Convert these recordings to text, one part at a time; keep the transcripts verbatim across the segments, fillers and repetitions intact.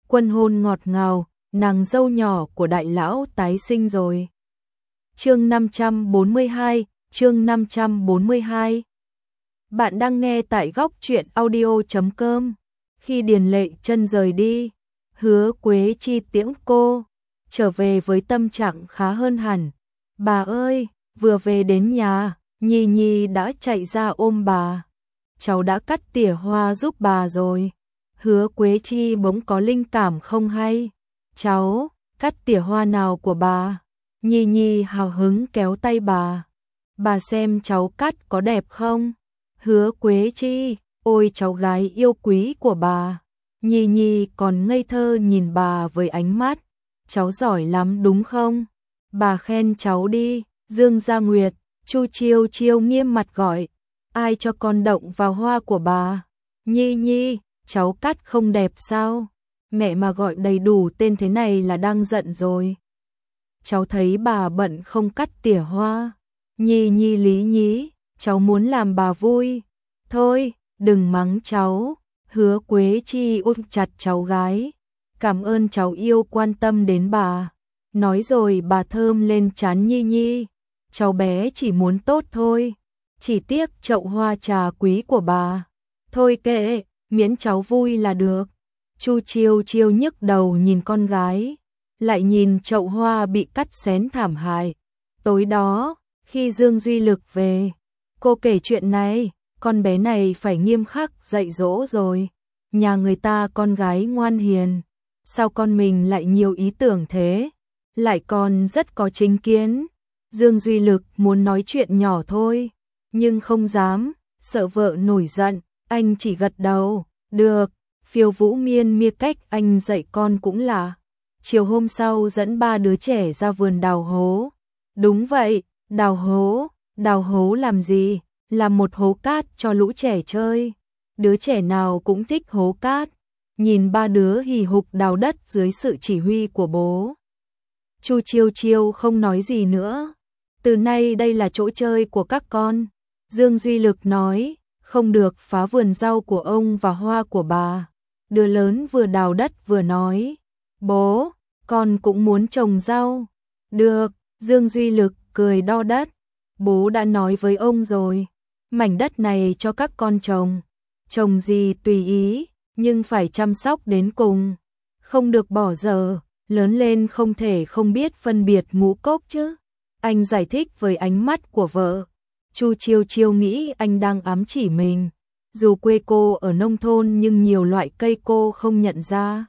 Quân hôn ngọt ngào, nàng dâu nhỏ của đại lão tái sinh rồi. Chương năm trăm bốn mươi hai, chương năm trăm bốn mươi hai. Bạn đang nghe tại góc truyện audio chấm com. Khi Điền Lệ Chân rời đi, Hứa Quế Chi tiễn cô trở về với tâm trạng khá hơn hẳn. Bà ơi, vừa về đến nhà, Nhi Nhi đã chạy ra ôm bà. Cháu đã cắt tỉa hoa giúp bà rồi. Hứa Quế Chi bỗng có linh cảm không hay. Cháu, cắt tỉa hoa nào của bà? Nhi Nhi hào hứng kéo tay bà. Bà xem cháu cắt có đẹp không? Hứa Quế Chi, ôi cháu gái yêu quý của bà. Nhi Nhi còn ngây thơ nhìn bà với ánh mắt. Cháu giỏi lắm đúng không? Bà khen cháu đi. Dương Gia Nguyệt, Chu Chiêu Chiêu nghiêm mặt gọi. Ai cho con động vào hoa của bà? Nhi Nhi, cháu cắt không đẹp sao? Mẹ mà gọi đầy đủ tên thế này là đang giận rồi. Cháu thấy bà bận không cắt tỉa hoa. Nhi Nhi lý nhí, cháu muốn làm bà vui. Thôi, đừng mắng cháu. Hứa Quế Chi ôm chặt cháu gái. Cảm ơn cháu yêu quan tâm đến bà. Nói rồi bà thơm lên trán Nhi Nhi. Cháu bé chỉ muốn tốt thôi. Chỉ tiếc chậu hoa trà quý của bà. Thôi kệ, miễn cháu vui là được. Chu Chiêu Chiêu nhức đầu nhìn con gái, lại nhìn chậu hoa bị cắt xén thảm hại. Tối đó, khi Dương Duy Lực về, cô kể chuyện này, con bé này phải nghiêm khắc dạy dỗ rồi. Nhà người ta con gái ngoan hiền, sao con mình lại nhiều ý tưởng thế, lại còn rất có chính kiến. Dương Duy Lực muốn nói chuyện nhỏ thôi, nhưng không dám, sợ vợ nổi giận, anh chỉ gật đầu, được. Phiêu Vũ Miên mia cách anh dạy con cũng là. Chiều hôm sau dẫn ba đứa trẻ ra vườn đào hố. Đúng vậy, đào hố, đào hố làm gì? Làm một hố cát cho lũ trẻ chơi. Đứa trẻ nào cũng thích hố cát. Nhìn ba đứa hì hục đào đất dưới sự chỉ huy của bố. Chu Chiêu Chiêu không nói gì nữa. Từ nay đây là chỗ chơi của các con. Dương Duy Lực nói, không được phá vườn rau của ông và hoa của bà. Đứa lớn vừa đào đất vừa nói, bố, con cũng muốn trồng rau. Được, Dương Duy Lực cười đo đất. Bố đã nói với ông rồi, mảnh đất này cho các con trồng. Trồng gì tùy ý, nhưng phải chăm sóc đến cùng. Không được bỏ dở, lớn lên không thể không biết phân biệt ngũ cốc chứ. Anh giải thích với ánh mắt của vợ. Chu Chiêu Chiêu nghĩ anh đang ám chỉ mình. Dù quê cô ở nông thôn nhưng nhiều loại cây cô không nhận ra.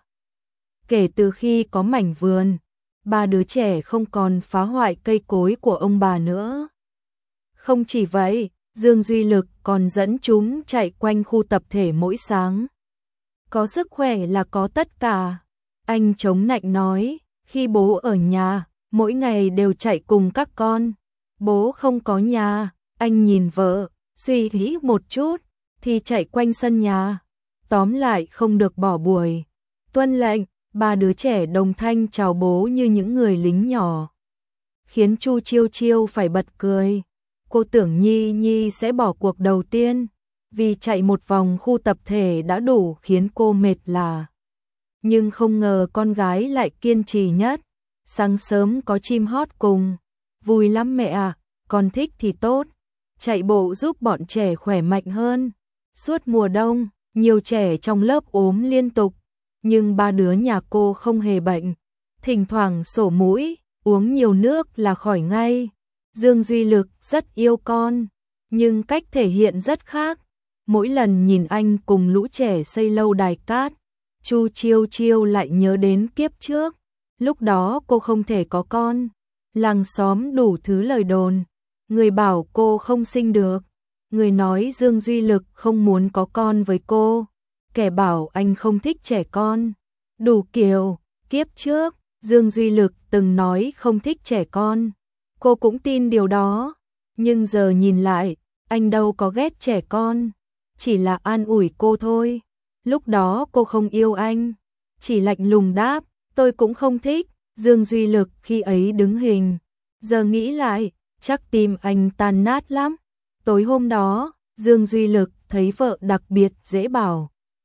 Kể từ khi có mảnh vườn, ba đứa trẻ không còn phá hoại cây cối của ông bà nữa. Không chỉ vậy, Dương Duy Lực còn dẫn chúng chạy quanh khu tập thể mỗi sáng. Có sức khỏe là có tất cả. Anh chống nạnh nói, khi bố ở nhà, mỗi ngày đều chạy cùng các con. Bố không có nhà, anh nhìn vợ, suy nghĩ một chút, thì chạy quanh sân nhà. Tóm lại không được bỏ buổi. Tuân lệnh, ba đứa trẻ đồng thanh chào bố như những người lính nhỏ. Khiến Chu Chiêu Chiêu phải bật cười. Cô tưởng Nhi Nhi sẽ bỏ cuộc đầu tiên, vì chạy một vòng khu tập thể đã đủ khiến cô mệt lả. Nhưng không ngờ con gái lại kiên trì nhất. Sáng sớm có chim hót cùng. Vui lắm mẹ à, con thích thì tốt. Chạy bộ giúp bọn trẻ khỏe mạnh hơn. Suốt mùa đông, nhiều trẻ trong lớp ốm liên tục, nhưng ba đứa nhà cô không hề bệnh. Thỉnh thoảng sổ mũi, uống nhiều nước là khỏi ngay. Dương Duy Lực rất yêu con, nhưng cách thể hiện rất khác. Mỗi lần nhìn anh cùng lũ trẻ xây lâu đài cát, Chu Chiêu Chiêu lại nhớ đến kiếp trước. Lúc đó cô không thể có con. Làng xóm đủ thứ lời đồn. Người bảo cô không sinh được. Người nói Dương Duy Lực không muốn có con với cô. Kẻ bảo anh không thích trẻ con. Đủ kiểu, kiếp trước, Dương Duy Lực từng nói không thích trẻ con. Cô cũng tin điều đó. Nhưng giờ nhìn lại, anh đâu có ghét trẻ con. Chỉ là an ủi cô thôi. Lúc đó cô không yêu anh. Chỉ lạnh lùng đáp, tôi cũng không thích. Dương Duy Lực khi ấy đứng hình. Giờ nghĩ lại, chắc tim anh tan nát lắm. Tối hôm đó, Dương Duy Lực thấy vợ đặc biệt dễ bảo.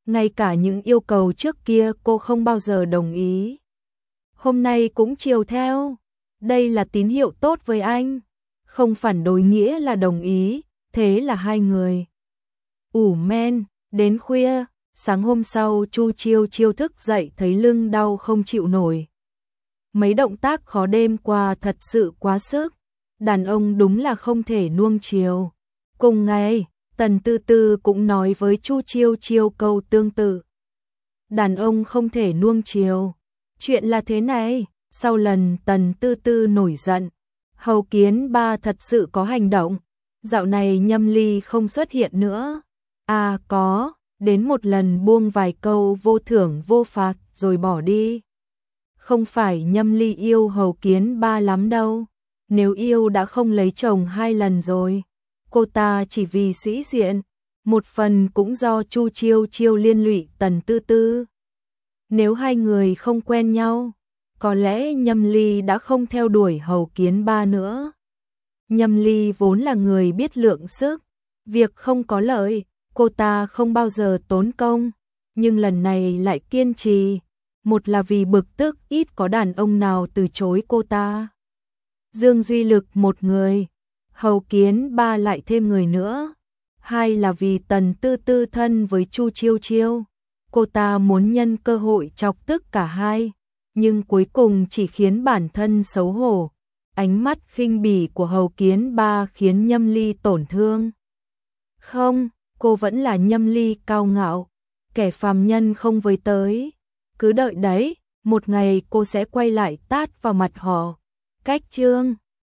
ngay cả những yêu cầu trước kia cô không bao giờ đồng ý. Hôm nay cũng chiều theo, đây là tín hiệu tốt với anh, không phản đối nghĩa là đồng ý, thế là hai người ủ men, đến khuya, sáng hôm sau Chu Chiêu Chiêu thức dậy thấy lưng đau không chịu nổi. Mấy động tác khó đêm qua thật sự quá sức, đàn ông đúng là không thể nuông chiều. Cùng ngày, Tần Tư Tư cũng nói với Chu Chiêu Chiêu câu tương tự. Đàn ông không thể nuông chiều. Chuyện là thế này, sau lần Tần Tư Tư nổi giận, Hầu Kiến Ba thật sự có hành động. Dạo này Nhâm Ly không xuất hiện nữa. À có, đến một lần buông vài câu vô thưởng vô phạt rồi bỏ đi. Không phải Nhâm Ly yêu Hầu Kiến Ba lắm đâu. Nếu yêu đã không lấy chồng hai lần rồi. Cô ta chỉ vì sĩ diện, một phần cũng do Chu Chiêu Chiêu liên lụy Tần Tư Tư. Nếu hai người không quen nhau, có lẽ Nhâm Ly đã không theo đuổi Hầu Kiến Ba nữa. Nhâm Ly vốn là người biết lượng sức, việc không có lợi, cô ta không bao giờ tốn công, nhưng lần này lại kiên trì, một là vì bực tức ít có đàn ông nào từ chối cô ta. Dương Duy Lực một người, Hầu Kiến Ba lại thêm người nữa. Hai là vì Tần Tư Tư thân với Chu Chiêu Chiêu, cô ta muốn nhân cơ hội chọc tức cả hai, nhưng cuối cùng chỉ khiến bản thân xấu hổ. Ánh mắt khinh bỉ của Hầu Kiến Ba khiến Nhâm Ly tổn thương. Không, cô vẫn là Nhâm Ly cao ngạo, kẻ phàm nhân không với tới. Cứ đợi đấy, một ngày cô sẽ quay lại tát vào mặt họ. Cách chương